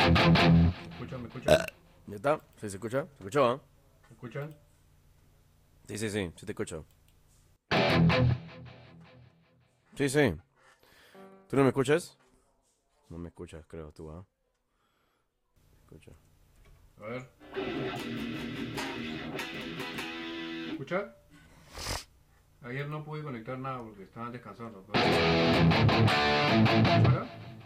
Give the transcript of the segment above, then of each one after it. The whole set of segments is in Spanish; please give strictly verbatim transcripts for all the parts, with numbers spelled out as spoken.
escuchan? ¿Me escuchan? ¿Ya está? ¿Sí se escucha? ¿Se escuchó, eh? ¿Me escuchan? Sí, sí, sí, sí te escucho. Sí, sí. ¿Tú no me escuchas? No me escuchas, creo, tú, ¿ah? ¿eh? Escucha. A ver. ¿Escucha? Ayer no pude conectar nada porque estaban descansando. Pero... ¿Ahora?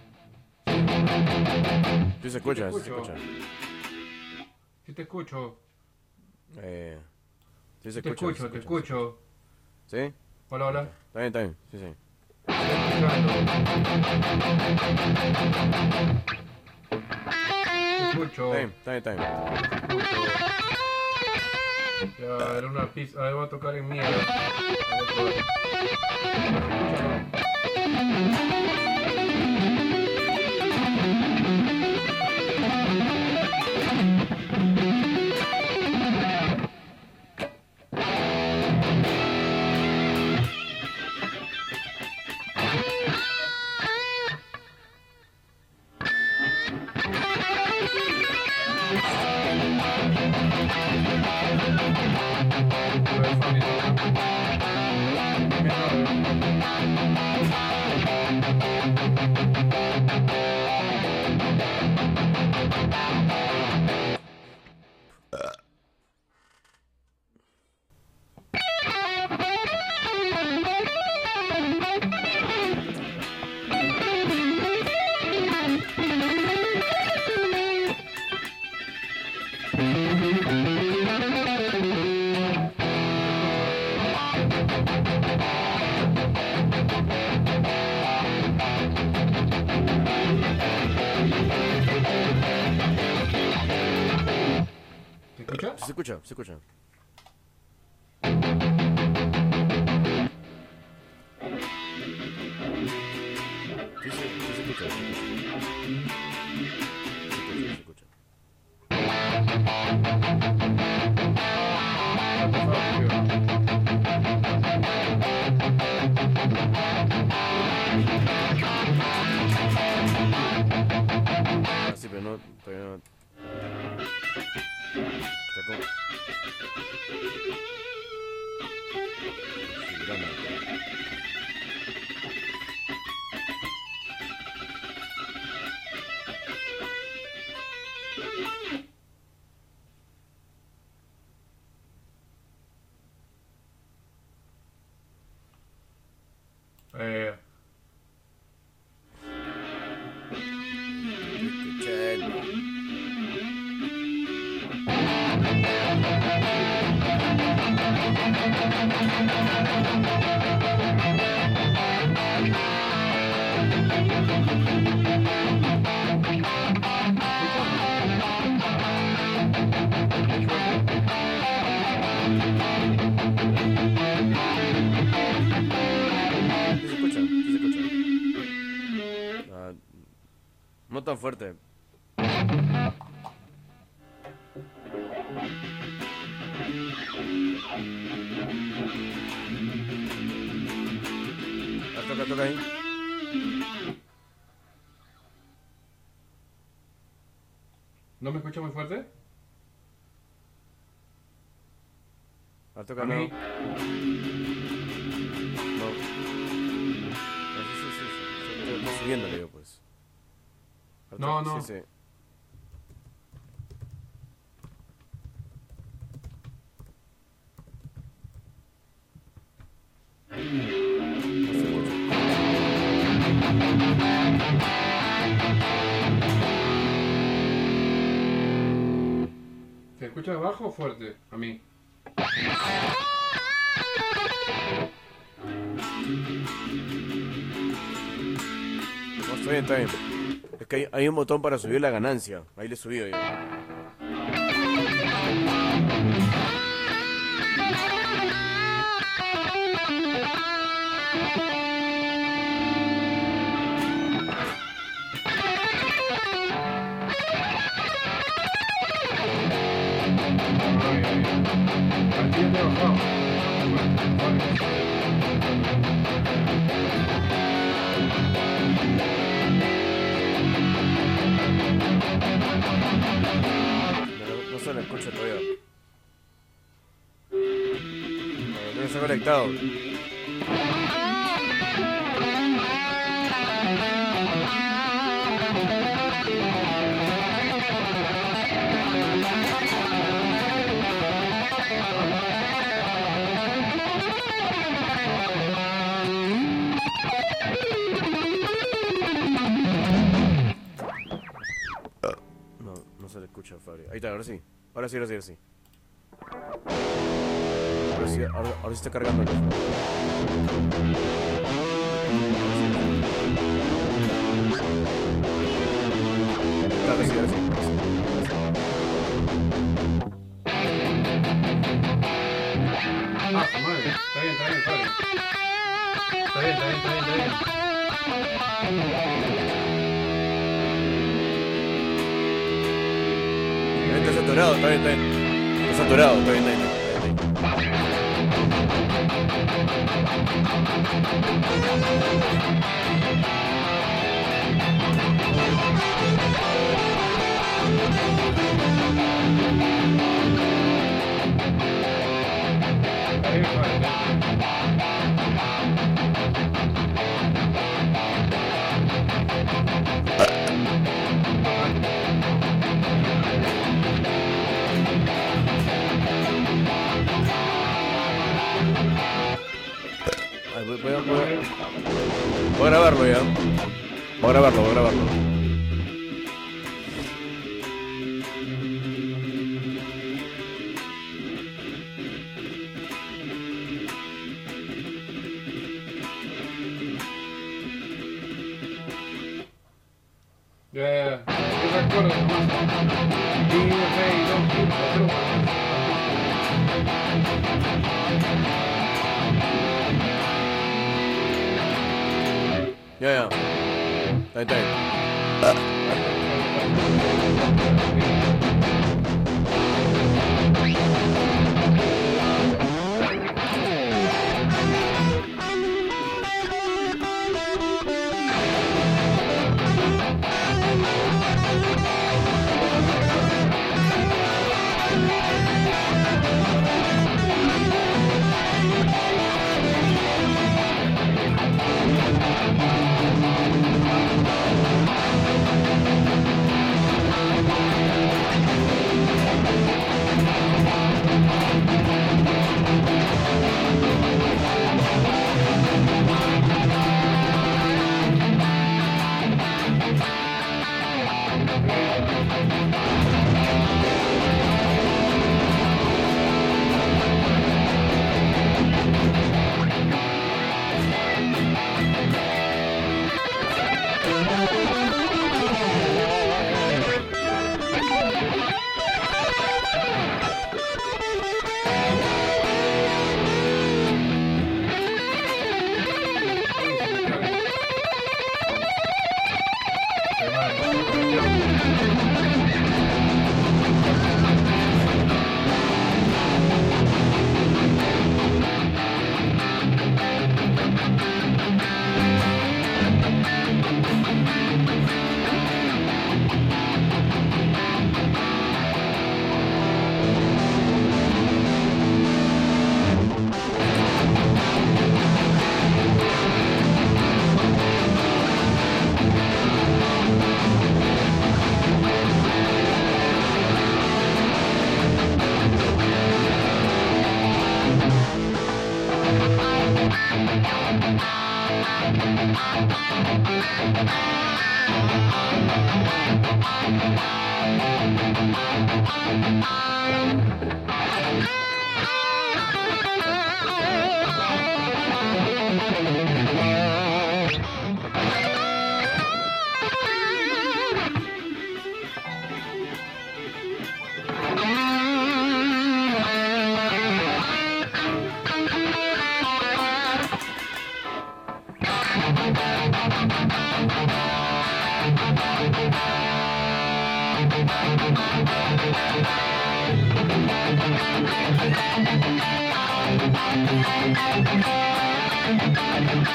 Sí se escucha, Sí sí te se escucho. escucha. Sí te escucho. Eh, sí se Sí te escucha. escucho, se te escucha, escucho. se escucha. ¿Sí? Hola, hola. Está bien, está bien. Sí, sí. Te escucho. Está bien, está bien, está bien. Te escucho. Ya, era una pista. Ahí va a tocar en mierda. ¿Te escuchas? Sí se escucha, se escucha. Sí, sí, sí se escucha. Se escucha, se escucha. Ah, sí, pero no, todavía no. Está como... Figurando. Eh, Escuchando. Sí se escucha, sí se escucha. Ah, no tan fuerte. Ah, toca, toca ahí. ¿no me escuchas muy fuerte? Ah, toca, A no. mí. No. No, sí, sí, sí, sí. Estoy, estoy subiéndole yo, pues. Ah, No, to- no. Sí, sí. No se escucha. ¿Se escucha bajo o fuerte? A mí. No, está bien, está bien. Es que hay, hay un botón para subir la ganancia. Ahí le he subido yo. Aquí he bajado. No, no se lo escucha todavía. No, no está conectado. Escucha, Fabio. Ahí está, ahora sí. Ahora sí, ahora sí, ahora sí. Ahora sí, ahora, ahora sí está cargando el teléfono. Ahora sí, ahora sí. Ah, su madre. Está bien, está bien, Fabio. Está bien, está bien, está bien, está bien. Está saturado, está bien, está bien. Está saturado, está bien, está bien. Está bien, Fabio. Voy, voy, a, voy, a, voy a grabarlo ya. Voy a grabarlo, voy a grabarlo. Ya, ya, ya. Yo recuerdo nomás. Y rey, dos puntos, otro. Ya, ya. Ahí está. Ahí.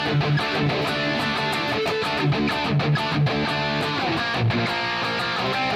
Thank you.